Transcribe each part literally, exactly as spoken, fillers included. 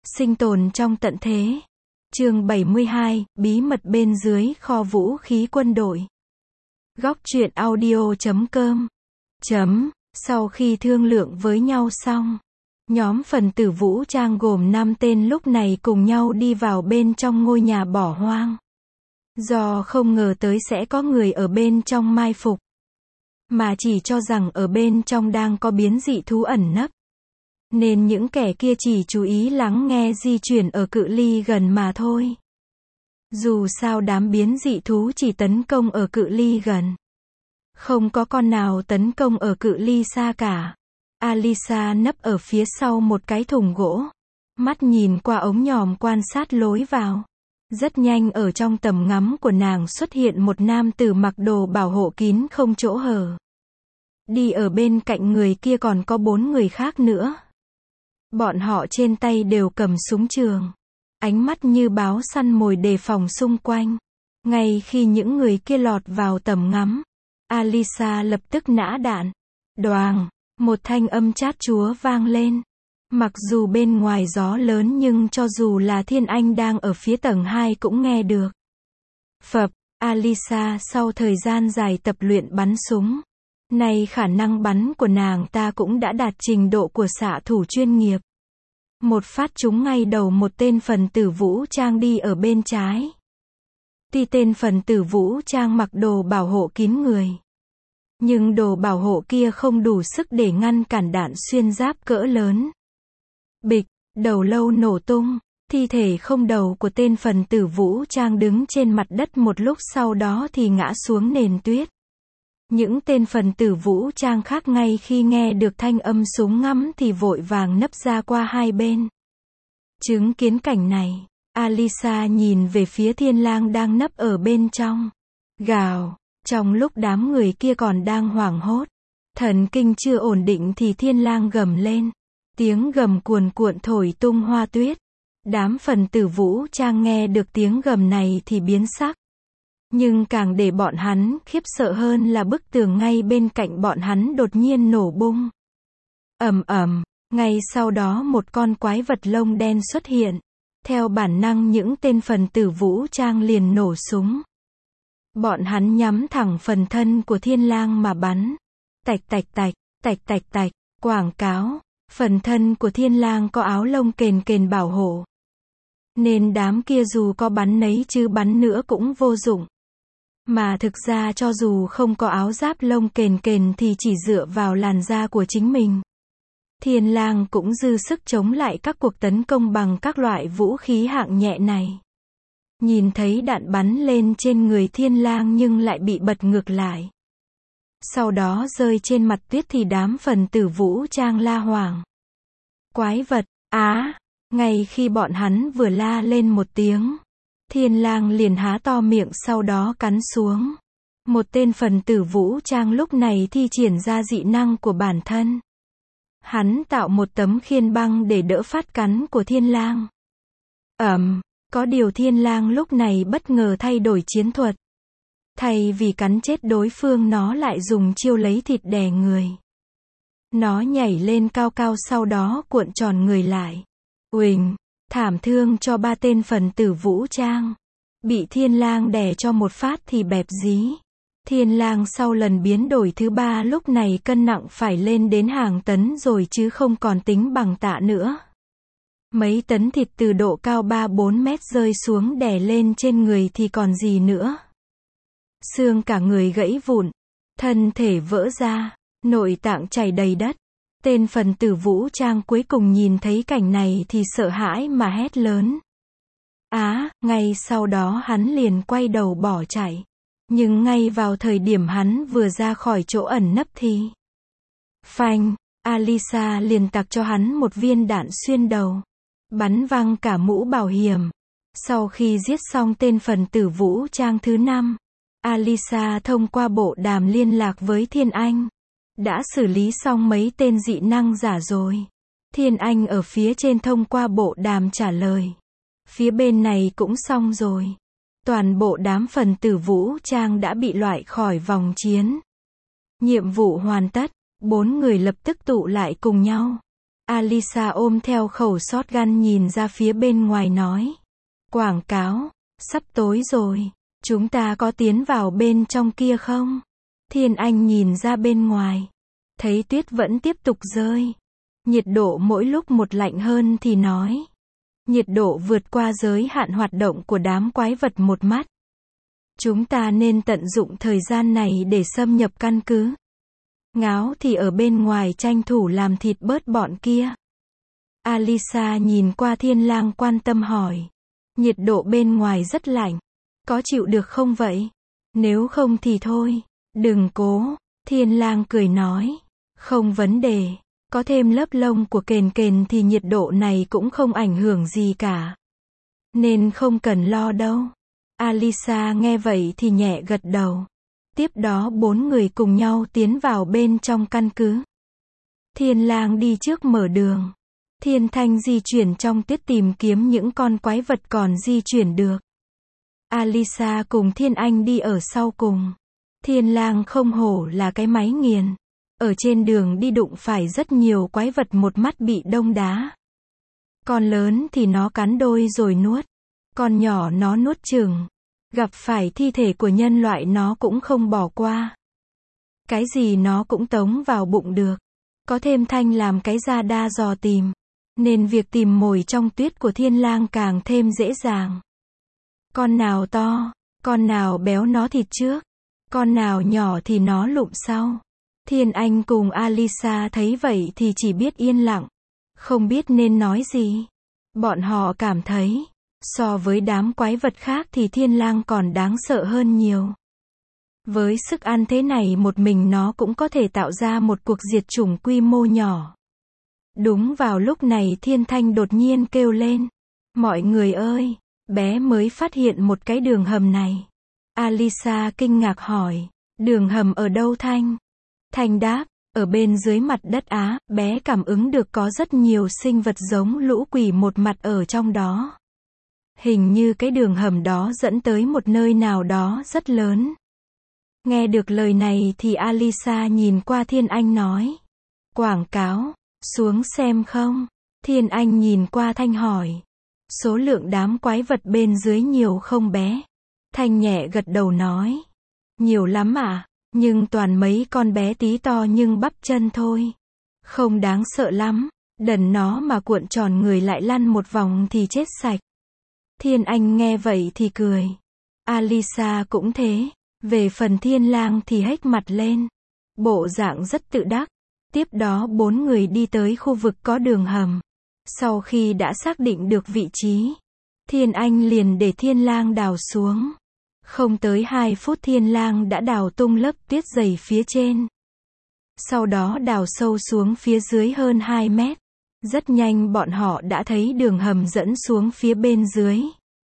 Sinh tồn trong tận thế. Chương bảy mươi hai, bí mật bên dưới kho vũ khí quân đội. Góc truyện audio chấm com. Chấm. Sau khi thương lượng với nhau xong, nhóm phần tử vũ trang gồm năm tên lúc này cùng nhau đi vào bên trong ngôi nhà bỏ hoang. Do không ngờ tới sẽ có người ở bên trong mai phục, mà chỉ cho rằng ở bên trong đang có biến dị thú ẩn nấp, nên những kẻ kia chỉ chú ý lắng nghe di chuyển ở cự ly gần mà thôi. Dù sao đám biến dị thú chỉ tấn công ở cự ly gần, không có con nào tấn công ở cự ly xa cả. Alisa nấp ở phía sau một cái thùng gỗ, mắt nhìn qua ống nhòm quan sát lối vào. Rất nhanh ở trong tầm ngắm của nàng xuất hiện một nam tử mặc đồ bảo hộ kín không chỗ hở. Đi ở bên cạnh người kia còn có bốn người khác nữa. Bọn họ trên tay đều cầm súng trường, ánh mắt như báo săn mồi đề phòng xung quanh. Ngay khi những người kia lọt vào tầm ngắm, Alisa lập tức nã đạn. Đoàng, một thanh âm chát chúa vang lên. Mặc dù bên ngoài gió lớn nhưng cho dù là Thiên Anh đang ở phía tầng hai cũng nghe được. Phập, Alisa sau thời gian dài tập luyện bắn súng, nay khả năng bắn của nàng ta cũng đã đạt trình độ của xạ thủ chuyên nghiệp. Một phát trúng ngay đầu một tên phần tử vũ trang đi ở bên trái. Tuy tên phần tử vũ trang mặc đồ bảo hộ kín người, nhưng đồ bảo hộ kia không đủ sức để ngăn cản đạn xuyên giáp cỡ lớn. Bịch, đầu lâu nổ tung, thi thể không đầu của tên phần tử vũ trang đứng trên mặt đất một lúc sau đó thì ngã xuống nền tuyết. Những tên phần tử vũ trang khác ngay khi nghe được thanh âm súng ngắm thì vội vàng nấp ra qua hai bên. Chứng kiến cảnh này, Alisa nhìn về phía Thiên Lang đang nấp ở bên trong. Gào, trong lúc đám người kia còn đang hoảng hốt, thần kinh chưa ổn định thì Thiên Lang gầm lên. Tiếng gầm cuồn cuộn thổi tung hoa tuyết. Đám phần tử vũ trang nghe được tiếng gầm này thì biến sắc. Nhưng càng để bọn hắn khiếp sợ hơn là bức tường ngay bên cạnh bọn hắn đột nhiên nổ bung. Ầm ầm, ngay sau đó một con quái vật lông đen xuất hiện. Theo bản năng những tên phần tử vũ trang liền nổ súng. Bọn hắn nhắm thẳng phần thân của Thiên Lang mà bắn. Tạch tạch tạch, tạch tạch tạch, quảng cáo. Phần thân của Thiên Lang có áo lông kền kền bảo hộ, nên đám kia dù có bắn nấy chứ bắn nữa cũng vô dụng. Mà thực ra cho dù không có áo giáp lông kền kền thì chỉ dựa vào làn da của chính mình, Thiên Lang cũng dư sức chống lại các cuộc tấn công bằng các loại vũ khí hạng nhẹ này. Nhìn thấy đạn bắn lên trên người Thiên Lang nhưng lại bị bật ngược lại, sau đó rơi trên mặt tuyết thì đám phần tử vũ trang la hoảng. Quái vật, á, ngay khi bọn hắn vừa la lên một tiếng, Thiên Lang liền há to miệng sau đó cắn xuống. Một tên phần tử vũ trang lúc này thi triển ra dị năng của bản thân. Hắn tạo một tấm khiên băng để đỡ phát cắn của Thiên Lang. Ầm, có điều Thiên Lang lúc này bất ngờ thay đổi chiến thuật. Thay vì cắn chết đối phương nó lại dùng chiêu lấy thịt đè người. Nó nhảy lên cao cao sau đó cuộn tròn người lại. Uỳnh, thảm thương cho ba tên phần tử vũ trang. Bị Thiên Lang đè cho một phát thì bẹp dí. Thiên Lang sau lần biến đổi thứ ba lúc này cân nặng phải lên đến hàng tấn rồi chứ không còn tính bằng tạ nữa. Mấy tấn thịt từ độ cao ba bốn mét rơi xuống đè lên trên người thì còn gì nữa. Xương cả người gãy vụn, thân thể vỡ ra, nội tạng chảy đầy đất. Tên phần tử vũ trang cuối cùng nhìn thấy cảnh này thì sợ hãi mà hét lớn. Á, ngay sau đó hắn liền quay đầu bỏ chạy. Nhưng ngay vào thời điểm hắn vừa ra khỏi chỗ ẩn nấp thì phanh, Alisa liền tặc cho hắn một viên đạn xuyên đầu, bắn văng cả mũ bảo hiểm. Sau khi giết xong tên phần tử vũ trang thứ năm, Alisa thông qua bộ đàm liên lạc với Thiên Anh. Đã xử lý xong mấy tên dị năng giả rồi. Thiên Anh ở phía trên thông qua bộ đàm trả lời. Phía bên này cũng xong rồi. Toàn bộ đám phần tử vũ trang đã bị loại khỏi vòng chiến. Nhiệm vụ hoàn tất, bốn người lập tức tụ lại cùng nhau. Alisa ôm theo khẩu shotgun nhìn ra phía bên ngoài nói. Quảng cáo, sắp tối rồi, chúng ta có tiến vào bên trong kia không? Thiên Anh nhìn ra bên ngoài, thấy tuyết vẫn tiếp tục rơi. Nhiệt độ mỗi lúc một lạnh hơn thì nói. Nhiệt độ vượt qua giới hạn hoạt động của đám quái vật một mắt. Chúng ta nên tận dụng thời gian này để xâm nhập căn cứ. Ngáo thì ở bên ngoài tranh thủ làm thịt bớt bọn kia. Alisa nhìn qua Thiên Lang quan tâm hỏi. Nhiệt độ bên ngoài rất lạnh. Có chịu được không vậy? Nếu không thì thôi. Đừng cố. Thiên Lang cười nói. Không vấn đề. Có thêm lớp lông của kền kền thì nhiệt độ này cũng không ảnh hưởng gì cả. Nên không cần lo đâu. Alisa nghe vậy thì nhẹ gật đầu. Tiếp đó bốn người cùng nhau tiến vào bên trong căn cứ. Thiên Lang đi trước mở đường. Thiên Thanh di chuyển trong tuyết tìm kiếm những con quái vật còn di chuyển được. Alisa cùng Thiên Anh đi ở sau cùng. Thiên Lang không hổ là cái máy nghiền. Ở trên đường đi đụng phải rất nhiều quái vật một mắt bị đông đá. Con lớn thì nó cắn đôi rồi nuốt. Con nhỏ nó nuốt chửng. Gặp phải thi thể của nhân loại nó cũng không bỏ qua. Cái gì nó cũng tống vào bụng được. Có thêm Thanh làm cái da đa dò tìm. Nên việc tìm mồi trong tuyết của Thiên Lang càng thêm dễ dàng. Con nào to, con nào béo nó thịt trước. Con nào nhỏ thì nó lụm sau. Thiên Anh cùng Alisa thấy vậy thì chỉ biết yên lặng. Không biết nên nói gì. Bọn họ cảm thấy, so với đám quái vật khác thì Thiên Lang còn đáng sợ hơn nhiều. Với sức ăn thế này một mình nó cũng có thể tạo ra một cuộc diệt chủng quy mô nhỏ. Đúng vào lúc này Thiên Thanh đột nhiên kêu lên. Mọi người ơi, bé mới phát hiện một cái đường hầm này. Alisa kinh ngạc hỏi, đường hầm ở đâu Thanh? Thanh đáp, ở bên dưới mặt đất Á, bé cảm ứng được có rất nhiều sinh vật giống lũ quỷ một mặt ở trong đó. Hình như cái đường hầm đó dẫn tới một nơi nào đó rất lớn. Nghe được lời này thì Alisa nhìn qua Thiên Anh nói. Quảng cáo, xuống xem không? Thiên Anh nhìn qua Thanh hỏi. Số lượng đám quái vật bên dưới nhiều không bé? Thanh nhẹ gật đầu nói. Nhiều lắm à, nhưng toàn mấy con bé tí to nhưng bắp chân thôi. Không đáng sợ lắm, đần nó mà cuộn tròn người lại lăn một vòng thì chết sạch. Thiên Anh nghe vậy thì cười. Alisa cũng thế. Về phần Thiên Lang thì hếch mặt lên. Bộ dạng rất tự đắc. Tiếp đó bốn người đi tới khu vực có đường hầm. Sau khi đã xác định được vị trí, Thiên Anh liền để Thiên Lang đào xuống. Không tới hai phút Thiên Lang đã đào tung lớp tuyết dày phía trên. Sau đó đào sâu xuống phía dưới hơn hai mét. Rất nhanh bọn họ đã thấy đường hầm dẫn xuống phía bên dưới.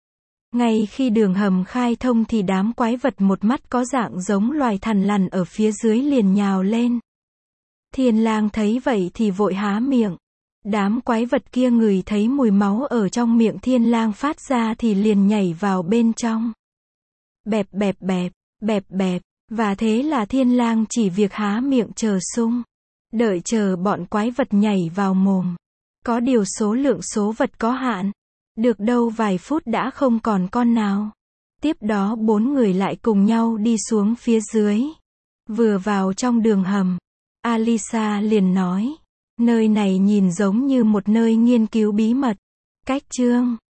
Ngay khi đường hầm khai thông thì đám quái vật một mắt có dạng giống loài thằn lằn ở phía dưới liền nhào lên. Thiên Lang thấy vậy thì vội há miệng. Đám quái vật kia ngửi thấy mùi máu ở trong miệng Thiên Lang phát ra thì liền nhảy vào bên trong. Bẹp bẹp bẹp, bẹp bẹp, và thế là Thiên Lang chỉ việc há miệng chờ sung. Đợi chờ bọn quái vật nhảy vào mồm. Có điều số lượng số vật có hạn. Được đâu vài phút đã không còn con nào. Tiếp đó bốn người lại cùng nhau đi xuống phía dưới. Vừa vào trong đường hầm, Alisa liền nói. Nơi này nhìn giống như một nơi nghiên cứu bí mật. Cách chương